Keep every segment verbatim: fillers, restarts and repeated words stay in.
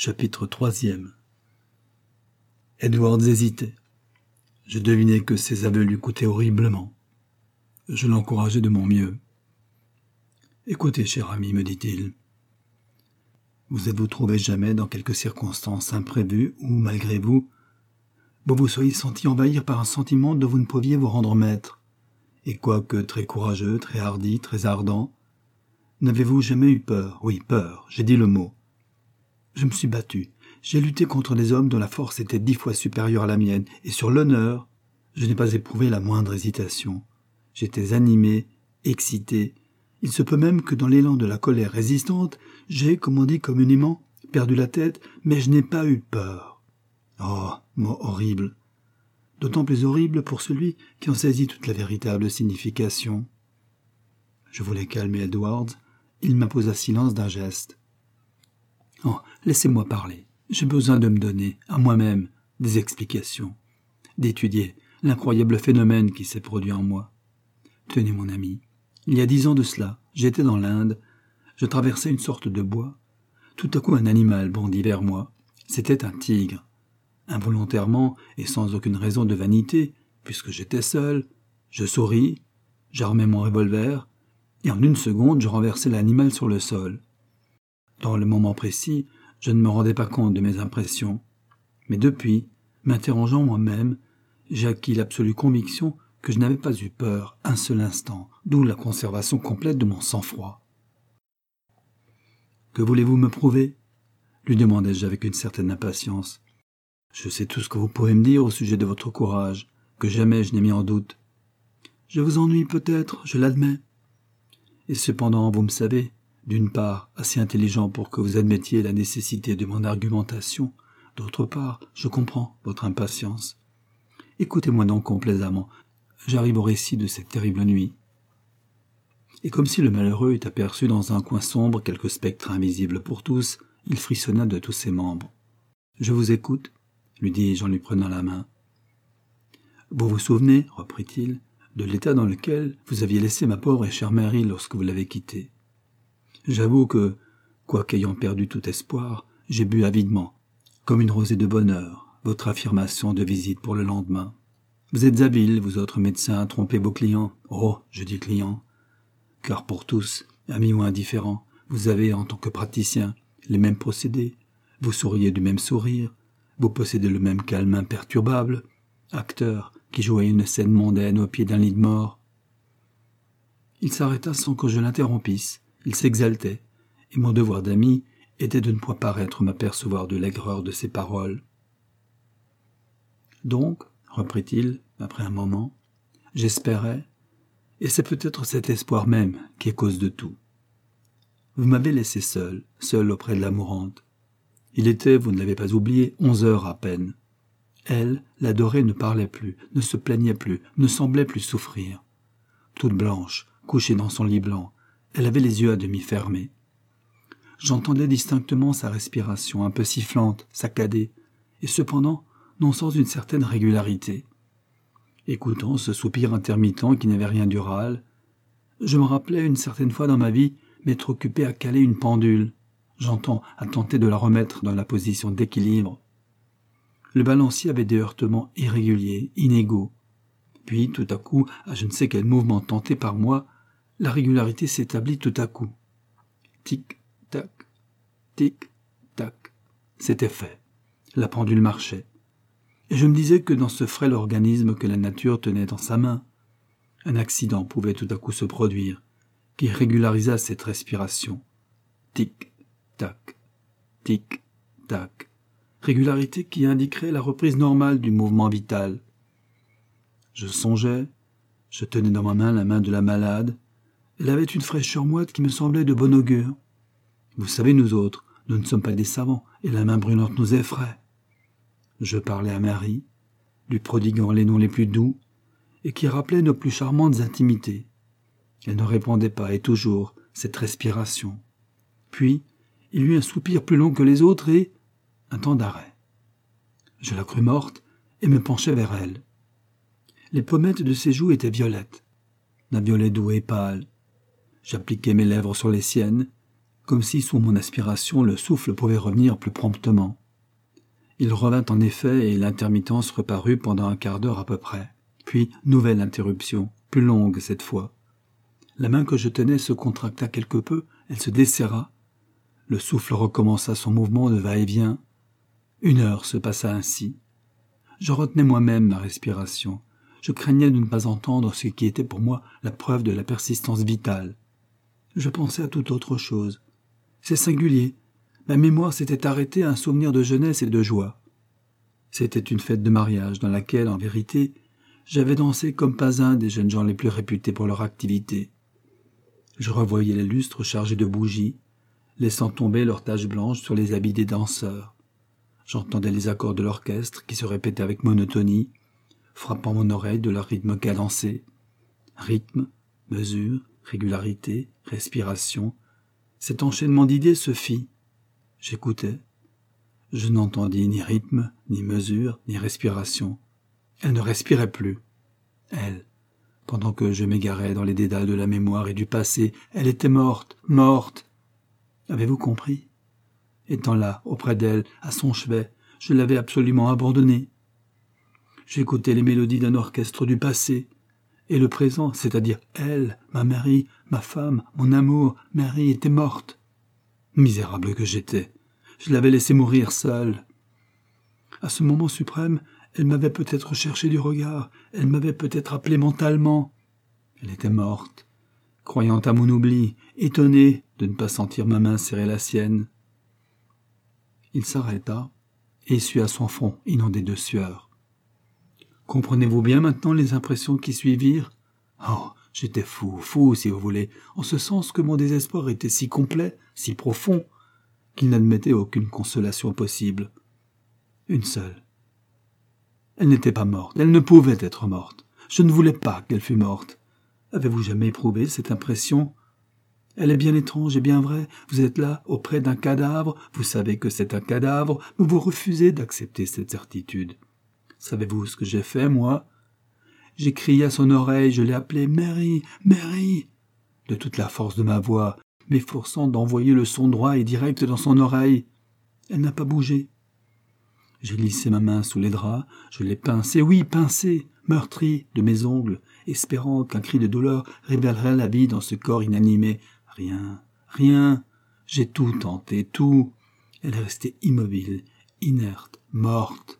Chapitre troisième. Edwards hésitait. Je devinais que ses aveux lui coûtaient horriblement. Je l'encourageais de mon mieux. « Écoutez, cher ami, me dit-il, vous êtes-vous trouvé jamais dans quelques circonstances imprévues où, malgré vous, vous vous soyez senti envahir par un sentiment dont vous ne pouviez vous rendre maître, et quoique très courageux, très hardi, très ardent, n'avez-vous jamais eu peur? Oui, peur, j'ai dit le mot. Je me suis battu, j'ai lutté contre des hommes dont la force était dix fois supérieure à la mienne, et sur l'honneur, je n'ai pas éprouvé la moindre hésitation. J'étais animé, excité. Il se peut même que dans l'élan de la colère résistante, j'ai, comme on dit communément, perdu la tête, mais je n'ai pas eu peur. Oh, mot horrible. D'autant plus horrible pour celui qui en saisit toute la véritable signification. Je voulais calmer Edwards. Il m'imposa silence d'un geste. Oh, laissez-moi parler. J'ai besoin de me donner, à moi-même, des explications, d'étudier l'incroyable phénomène qui s'est produit en moi. Tenez, mon ami, il y a dix ans de cela, j'étais dans l'Inde, je traversais une sorte de bois. Tout à coup, un animal bondit vers moi. C'était un tigre. Involontairement, et sans aucune raison de vanité, puisque j'étais seul, je souris, j'armai mon revolver, et en une seconde, je renversai l'animal sur le sol. Dans le moment précis, je ne me rendais pas compte de mes impressions. Mais depuis, m'interrogeant moi-même, j'ai acquis l'absolue conviction que je n'avais pas eu peur un seul instant, d'où la conservation complète de mon sang-froid. « Que voulez-vous me prouver ?» lui demandai-je avec une certaine impatience. « Je sais tout ce que vous pouvez me dire au sujet de votre courage, que jamais je n'ai mis en doute. Je vous ennuie peut-être, je l'admets. Et cependant, vous me savez, d'une part, assez intelligent pour que vous admettiez la nécessité de mon argumentation, d'autre part, je comprends votre impatience. Écoutez-moi donc complaisamment, j'arrive au récit de cette terrible nuit. » Et comme si le malheureux eût aperçu dans un coin sombre quelque spectre invisible pour tous, il frissonna de tous ses membres. « Je vous écoute, » lui dis-je en lui prenant la main. « Vous vous souvenez, reprit-il, de l'état dans lequel vous aviez laissé ma pauvre et chère Mary lorsque vous l'avez quittée. J'avoue que, quoiqu'ayant perdu tout espoir, j'ai bu avidement, comme une rosée de bonheur, votre affirmation de visite pour le lendemain. Vous êtes habiles, vous autres médecins, à tromper vos clients. Oh, je dis clients, car pour tous, amis ou indifférents, vous avez, en tant que praticien, les mêmes procédés, vous souriez du même sourire, vous possédez le même calme imperturbable, acteur qui jouait une scène mondaine au pied d'un lit de mort. » Il s'arrêta sans que je l'interrompisse, il s'exaltait, et mon devoir d'ami était de ne point paraître m'apercevoir de l'aigreur de ses paroles. « Donc, reprit-il, après un moment, j'espérais, et c'est peut-être cet espoir même qui est cause de tout. Vous m'avez laissé seul, seul auprès de la mourante. Il était, vous ne l'avez pas oublié, onze heures à peine. Elle, l'adorée, ne parlait plus, ne se plaignait plus, ne semblait plus souffrir. Toute blanche, couchée dans son lit blanc, elle avait les yeux à demi fermés. J'entendais distinctement sa respiration, un peu sifflante, saccadée, et cependant, non sans une certaine régularité. Écoutant ce soupir intermittent qui n'avait rien d'ural, je me rappelais une certaine fois dans ma vie m'être occupé à caler une pendule, j'entends à tenter de la remettre dans la position d'équilibre. Le balancier avait des heurtements irréguliers, inégaux. Puis, tout à coup, à je ne sais quel mouvement tenté par moi, la régularité s'établit tout à coup. Tic-tac, tic-tac. C'était fait. La pendule marchait. Et je me disais que dans ce frêle organisme que la nature tenait dans sa main, un accident pouvait tout à coup se produire, qui régularisât cette respiration. Tic-tac, tic-tac. Régularité qui indiquerait la reprise normale du mouvement vital. Je songeais, je tenais dans ma main la main de la malade, elle avait une fraîcheur moite qui me semblait de bon augure. Vous savez, nous autres, nous ne sommes pas des savants, et la main brûlante nous effraie. Je parlais à Marie, lui prodiguant les noms les plus doux, et qui rappelaient nos plus charmantes intimités. Elle ne répondait pas, et toujours, cette respiration. Puis, il y eut un soupir plus long que les autres, et un temps d'arrêt. Je la crus morte, et me penchai vers elle. Les pommettes de ses joues étaient violettes, d'un violet doux et pâle. J'appliquai mes lèvres sur les siennes, comme si sous mon aspiration le souffle pouvait revenir plus promptement. Il revint en effet et l'intermittence reparut pendant un quart d'heure à peu près. Puis, nouvelle interruption, plus longue cette fois. La main que je tenais se contracta quelque peu, elle se desserra. Le souffle recommença son mouvement de va-et-vient. Une heure se passa ainsi. Je retenais moi-même ma respiration. Je craignais de ne pas entendre ce qui était pour moi la preuve de la persistance vitale. Je pensais à toute autre chose. C'est singulier. Ma mémoire s'était arrêtée à un souvenir de jeunesse et de joie. C'était une fête de mariage dans laquelle, en vérité, j'avais dansé comme pas un des jeunes gens les plus réputés pour leur activité. Je revoyais les lustres chargés de bougies, laissant tomber leurs taches blanches sur les habits des danseurs. J'entendais les accords de l'orchestre qui se répétaient avec monotonie, frappant mon oreille de leur rythme cadencé. Rythme, mesure, régularité, respiration. Cet enchaînement d'idées se fit. J'écoutais. Je n'entendis ni rythme, ni mesure, ni respiration. Elle ne respirait plus. Elle, pendant que je m'égarais dans les dédales de la mémoire et du passé, elle était morte, morte. Avez-vous compris? Étant là, auprès d'elle, à son chevet, je l'avais absolument abandonnée. J'écoutais les mélodies d'un orchestre du passé, et le présent, c'est-à-dire elle, ma Marie, ma femme, mon amour, Marie était morte. Misérable que j'étais, je l'avais laissée mourir seule. À ce moment suprême, elle m'avait peut-être cherché du regard, elle m'avait peut-être appelé mentalement. Elle était morte, croyant à mon oubli, étonnée de ne pas sentir ma main serrer la sienne. Il s'arrêta et essuya son front inondé de sueur. Comprenez-vous bien maintenant les impressions qui suivirent? Oh, j'étais fou, fou si vous voulez, en ce sens que mon désespoir était si complet, si profond, qu'il n'admettait aucune consolation possible. Une seule. Elle n'était pas morte, elle ne pouvait être morte. Je ne voulais pas qu'elle fût morte. Avez-vous jamais éprouvé cette impression? Elle est bien étrange et bien vraie. Vous êtes là, auprès d'un cadavre, vous savez que c'est un cadavre, mais vous refusez d'accepter cette certitude. Savez-vous ce que j'ai fait, moi? J'ai crié à son oreille, je l'ai appelée « Mary, Mary !» de toute la force de ma voix, m'efforçant d'envoyer le son droit et direct dans son oreille. Elle n'a pas bougé. J'ai glissé ma main sous les draps, je l'ai pincée, oui, pincée, meurtrie de mes ongles, espérant qu'un cri de douleur révélerait la vie dans ce corps inanimé. Rien, rien, j'ai tout tenté, tout. Elle est restée immobile, inerte, morte.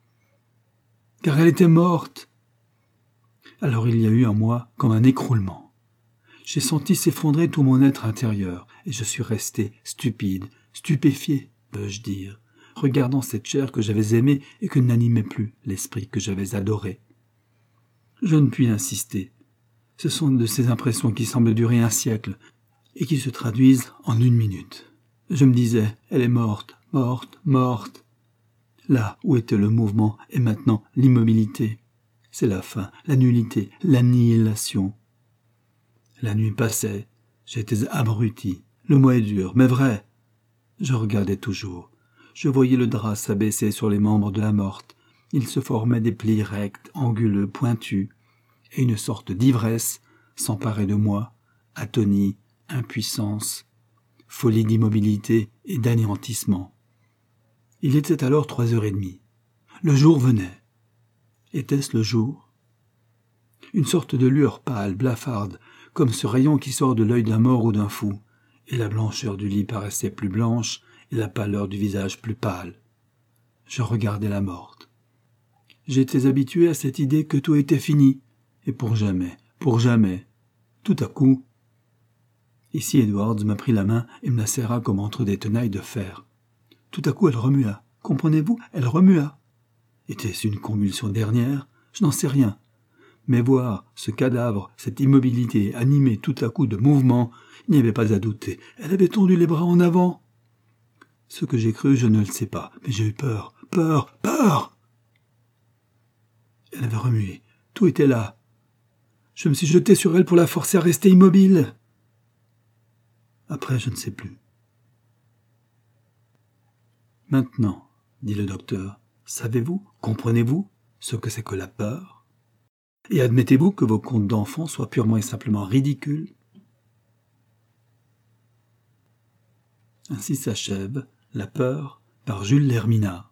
Car elle était morte. Alors il y a eu en moi comme un écroulement. J'ai senti s'effondrer tout mon être intérieur, et je suis resté stupide, stupéfié, peux-je dire, regardant cette chair que j'avais aimée et que n'animait plus l'esprit que j'avais adoré. Je ne puis insister. Ce sont de ces impressions qui semblent durer un siècle et qui se traduisent en une minute. Je me disais, elle est morte, morte, morte. Là où était le mouvement est maintenant l'immobilité. C'est la fin, la nullité, l'annihilation. La nuit passait, j'étais abruti. Le mot est dur, mais vrai. Je regardais toujours. Je voyais le drap s'abaisser sur les membres de la morte. Il se formait des plis rects, anguleux, pointus, et une sorte d'ivresse s'emparait de moi, atonie, impuissance, folie d'immobilité et d'anéantissement. Il était alors trois heures et demie. Le jour venait. Était-ce le jour? Une sorte de lueur pâle, blafarde, comme ce rayon qui sort de l'œil d'un mort ou d'un fou, et la blancheur du lit paraissait plus blanche et la pâleur du visage plus pâle. Je regardais la morte. J'étais habitué à cette idée que tout était fini, et pour jamais, pour jamais. Tout à coup... Ici Edwards me prit la main et me la serra comme entre des tenailles de fer. Tout à coup elle remua. Comprenez-vous, elle remua. Était-ce une convulsion dernière? Je n'en sais rien. Mais voir ce cadavre, cette immobilité animée tout à coup de mouvement, il n'y avait pas à douter. Elle avait tendu les bras en avant. Ce que j'ai cru, je ne le sais pas, mais j'ai eu peur, peur, peur. Elle avait remué. Tout était là. Je me suis jeté sur elle pour la forcer à rester immobile. Après, je ne sais plus. Maintenant, dit le docteur, savez-vous, comprenez-vous ce que c'est que la peur? Et admettez-vous que vos contes d'enfants soient purement et simplement ridicules? Ainsi s'achève La peur par Jules Lerminat.